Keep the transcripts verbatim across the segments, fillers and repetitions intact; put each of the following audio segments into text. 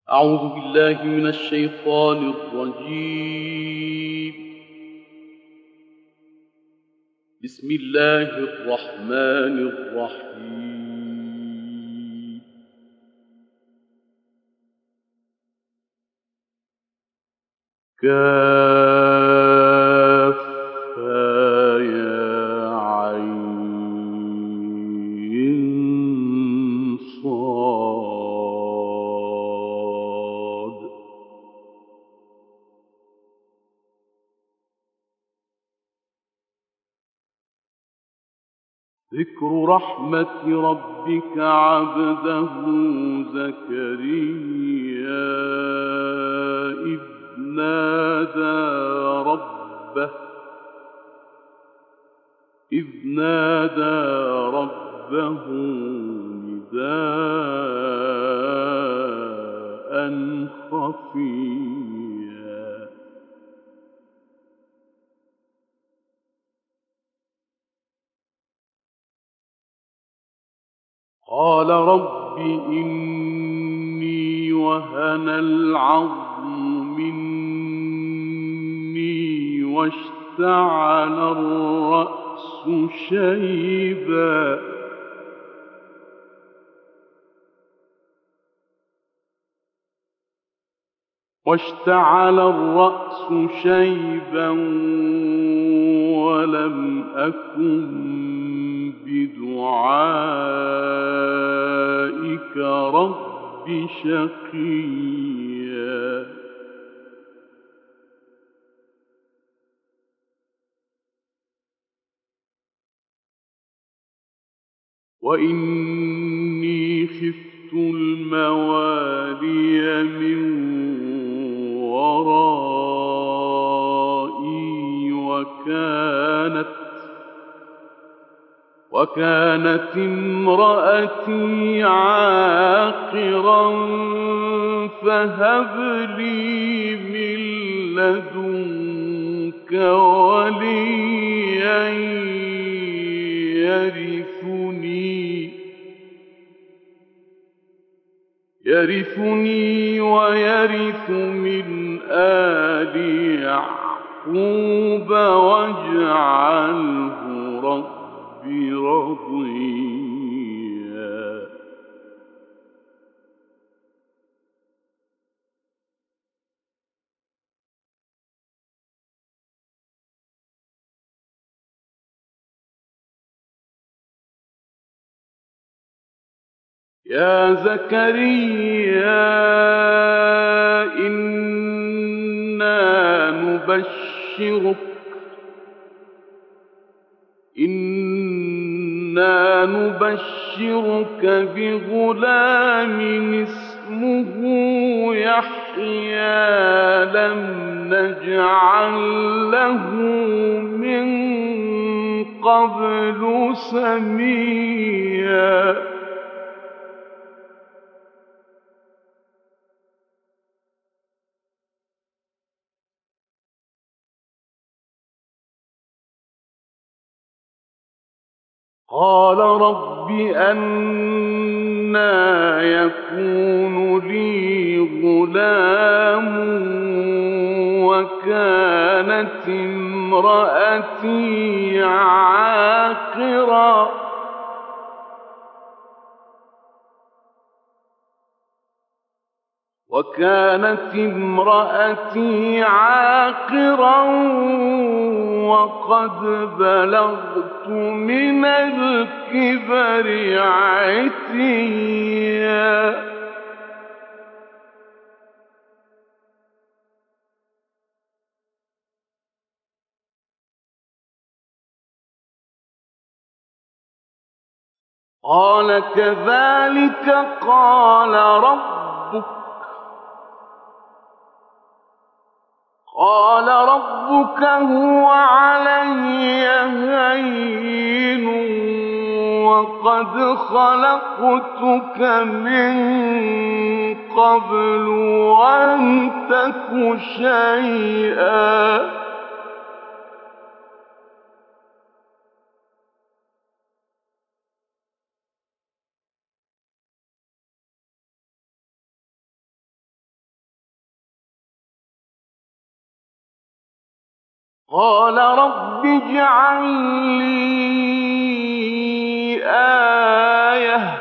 أعوذ بالله من الشيطان الرجيم. بسم الله الرحمن الرحيم. كافها يا عين صاد. ذكر رحمة ربك عبده زكريا إذ نادى ربه إذ نادى ربه نداء خفيا. قال رب إني وهن العظم مني واشتعل الرأس شيبا واشتعل الرأس شيبا ولم أكن بدعائك رب شقيا. وإني خفت الموالي من ورائي وكانت وكانت امرأتي عاقرا فهب لي من لدنك وليا يرثني يرثني ويرث من آل يعقوب واجعله رب رضيا. يا زكريا إنا نبشرك إنا نبشرك بغلام اسمه يحيى لم نجعل له من قبل سميا. قال رب أنى يكون لي غلام وكانت امرأتي عاقرا وكانت امرأتي عاقرا وقد بلغت من الكبر عتيا. قال كذلك قال ربك قال ربك هو علي هين وقد خلقتك من قبل ولم تك شيئا. قال رب اجعل لي آية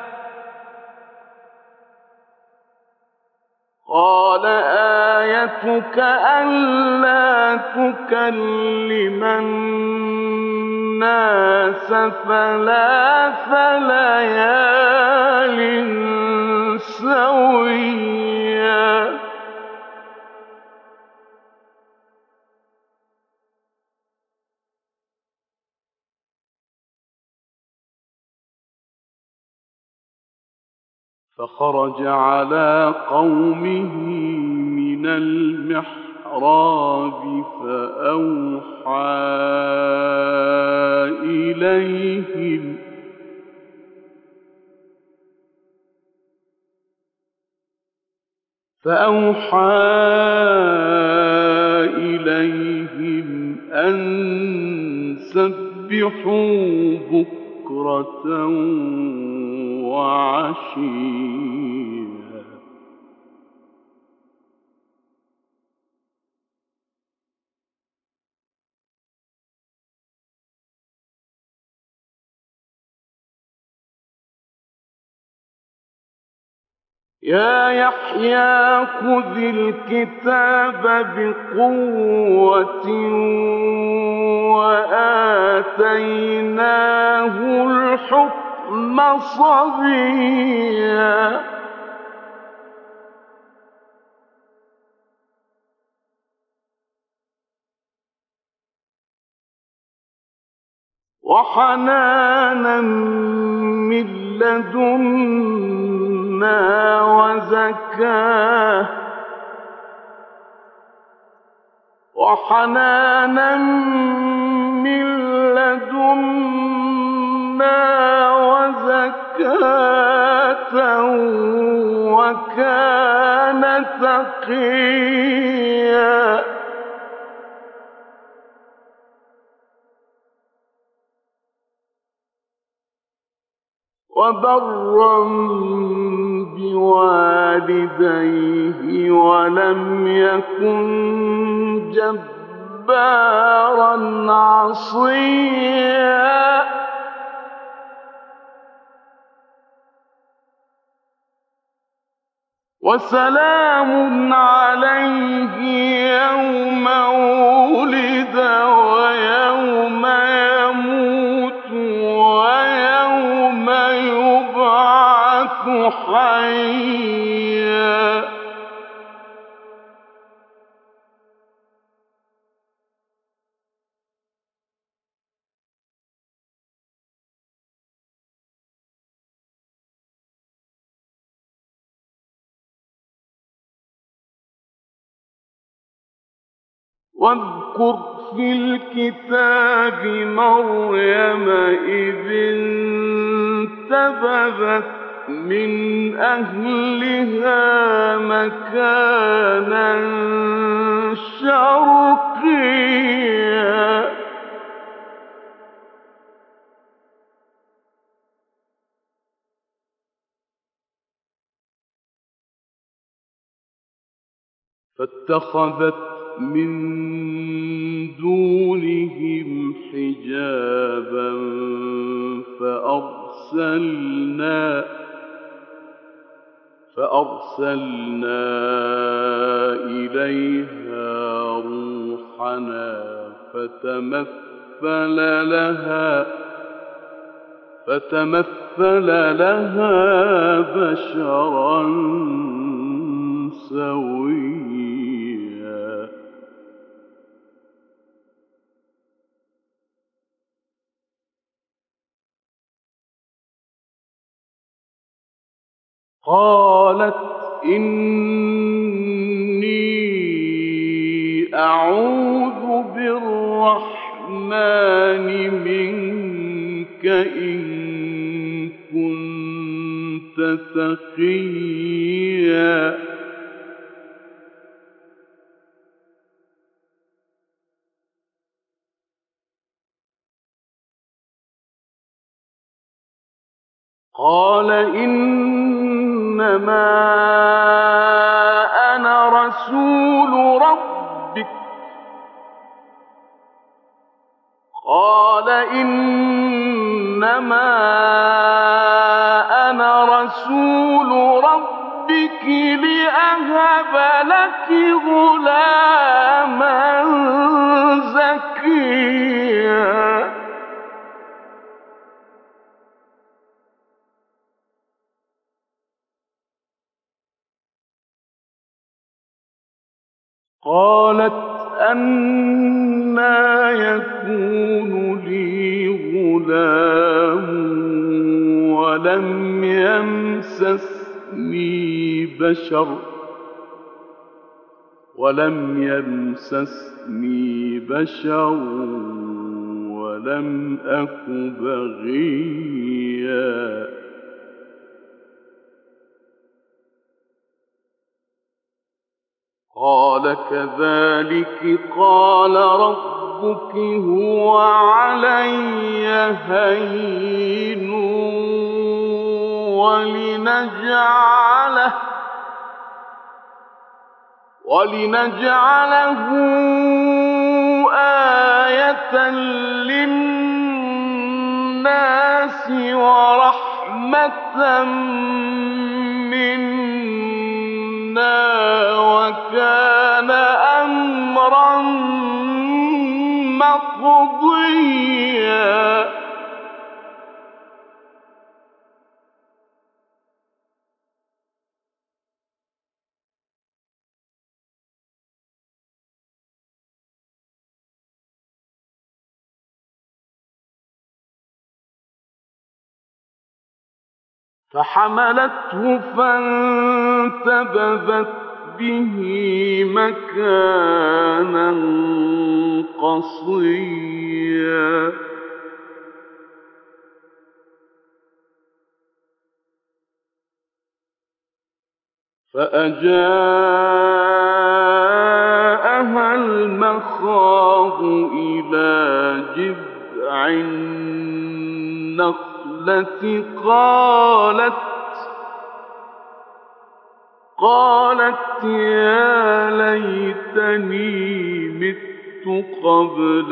قال آيتك ألا تكلم الناس ثلاث ليال سويا فخرج على قومه من المحراب فأوحى إليهم فأوحى إليهم أن سبحوا بكرة وعشيا يا يحيى خذ الكتاب بقوة وآتيناه الحكم صبيا وحنانا من لدنا وزكاة وحنانا من لدنا وزكاة وكان تقيا وبرا بوالديه ولم يكن جبارا عصيا وسلام عليه يوم ولد ويوم يموت ويوم يبعث حيا واذكر في الكتاب مريم إذ انتبذت من أهلها مكانا شرقيا فاتخذت من دونهم حجابا فأرسلنا فأرسلنا إليها روحنا فتمثل لها فتمثل لها بشرا سويا قالت إني أعوذ بالرحمن منك إن كنت تقيا قال إنما أنا رسول ربك أهب لك غلاما زكيا قالت أنى يكون لي غلام ولم يمسسني بشر ولم يمسسني بشر ولم أك بغيا قال كذلك قال ربك هو علي هين ولنجعله ولنجعله آية للناس ورحمة منا وكان أمرا مقضيا فحملته فانتبذت به مكانا قصيا فأجاءها المخاض إلى جذع النخلة قالت قالت يا ليتني مت قبل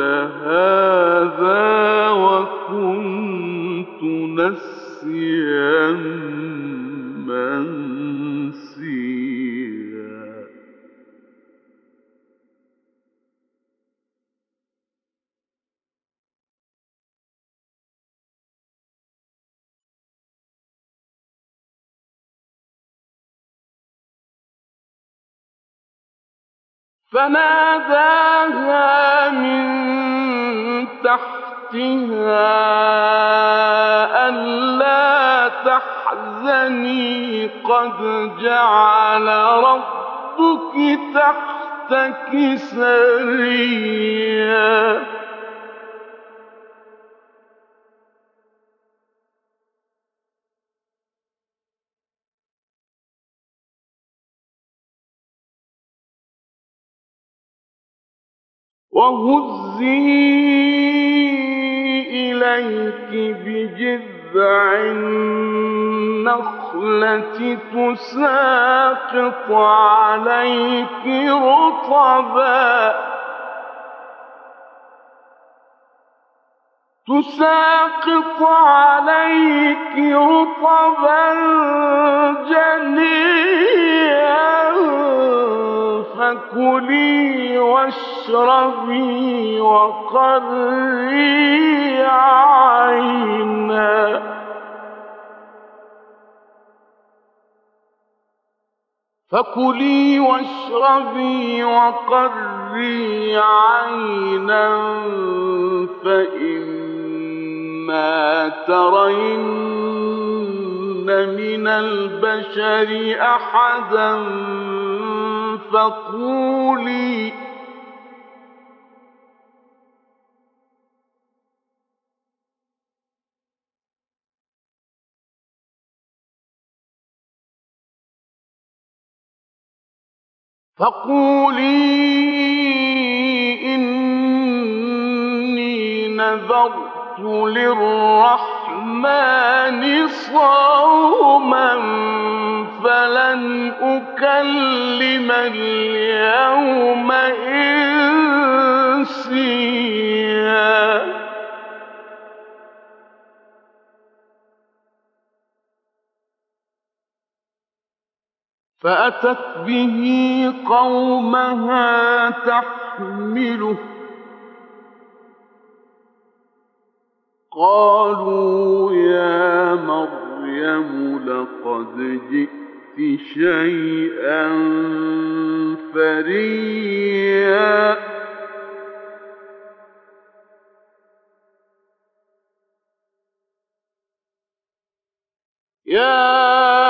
هذا وكنت نسيا منسيا فناداها من تحتها ألا تحزني قد جعل ربك تحتك سريا وهزي إليك بجذع النخلة تساقط عليك رطبا تساقط عليك رطبا جنيا فكلي واشربي وقري عينا فكلي واشربي وقري عينا فإما ترين من البشر أحدا فقولي فقولي إني نذرت للرحمن صوما فلن أكلم اليوم إنسيا فأتت به قومها تحمله قالوا يا مريم لقد جئت شيئا فريا يا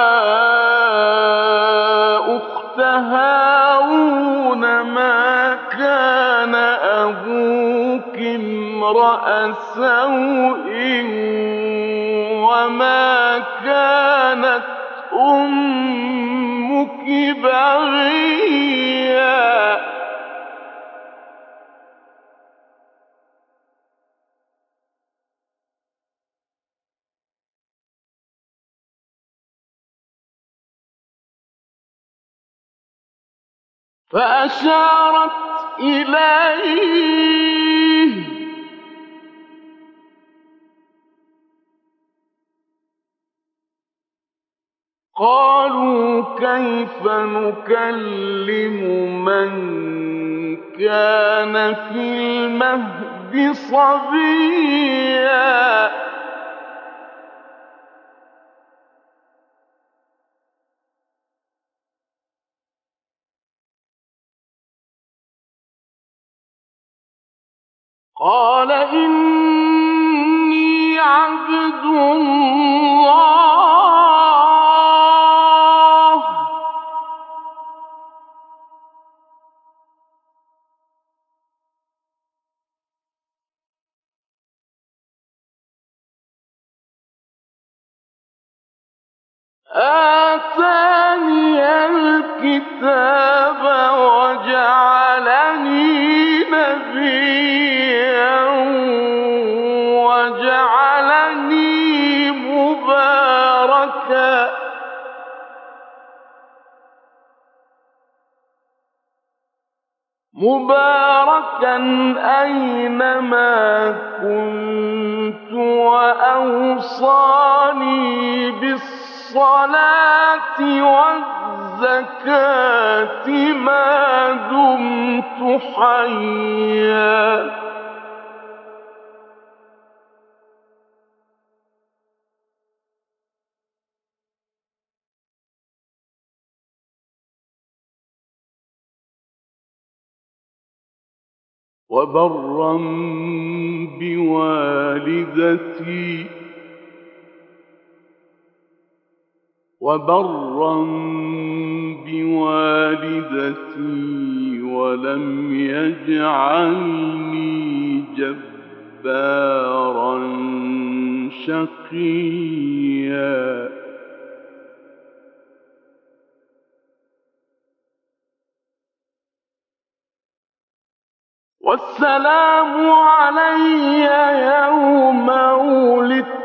أخت هارون ما كان أبوك امرأ سوء وما كانت أمك بغيا فأشارت إليه قالوا كيف نكلم من كان في المهد صبيا قال إني عبد الله آتاني الكتاب وجعلني نبيا وجعلني مباركا مباركا أينما كنت وأوصاني بالصلاة والزكاة ما دمت حيا وبرا بوالدتي وبرا بوالدتي ولم يجعلني جبارا شقيا والسلام علي يوم ولدت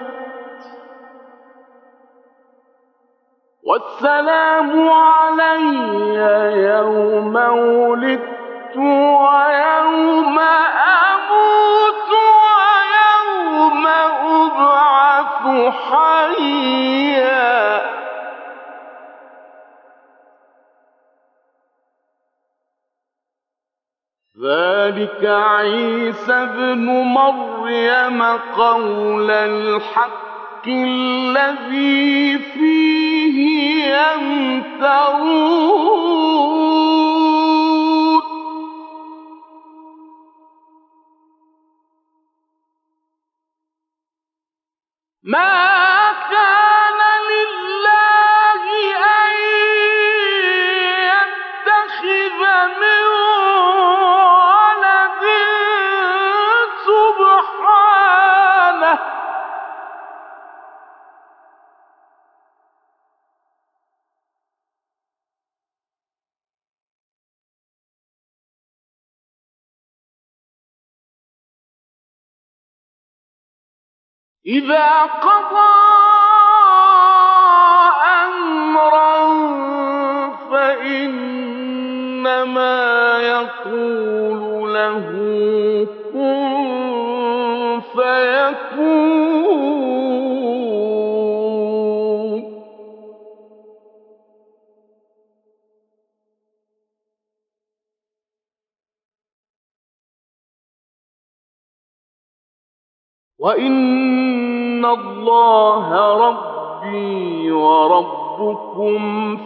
والسلام علي يوم ولدت ويوم أموت ويوم أبعث حيا ذلك عيسى ابن مريم قول الحق الذي فيه يمترون ما كان لله أن يتخذ من ولد سبحانه إذا قضى أمرا فإنما يقول له كن فيكون وإن الله ربي وربكم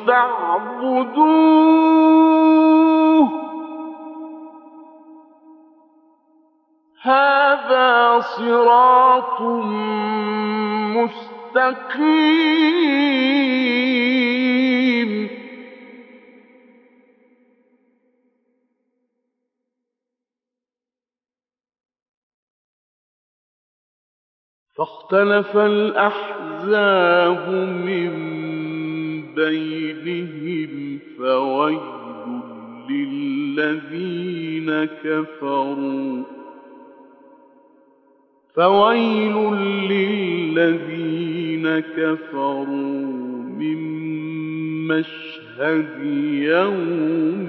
فاعبدوه هذا صراط مستقيم. فاختلف الأحزاب من بينهم فويل للذين كفروا فويل للذين كفروا من مشهد يوم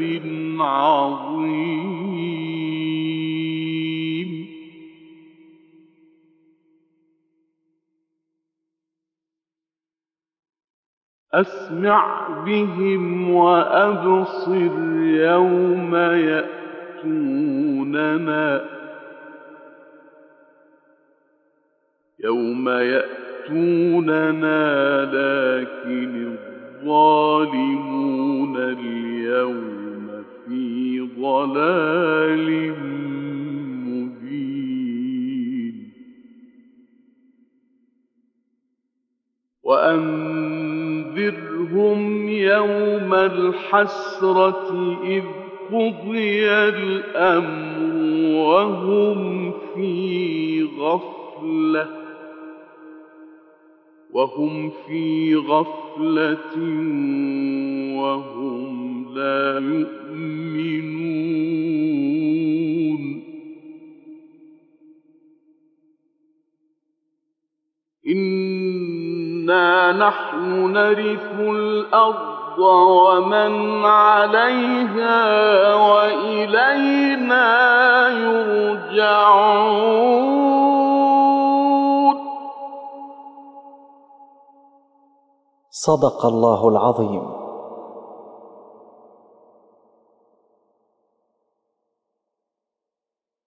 عظيم. أسمع بهم وأبصر يوم يأتوننا يوم يأتوننا لكن الظالمون اليوم في ضلال مبين. وأنذرهم يوم الحسرة إذ قضي الأمر وهم في غفلة وهم في غفلة وهم لا يؤمنون. إنا نحن نرث الأرض ومن عليها وإلينا يرجعون. صدق الله العظيم.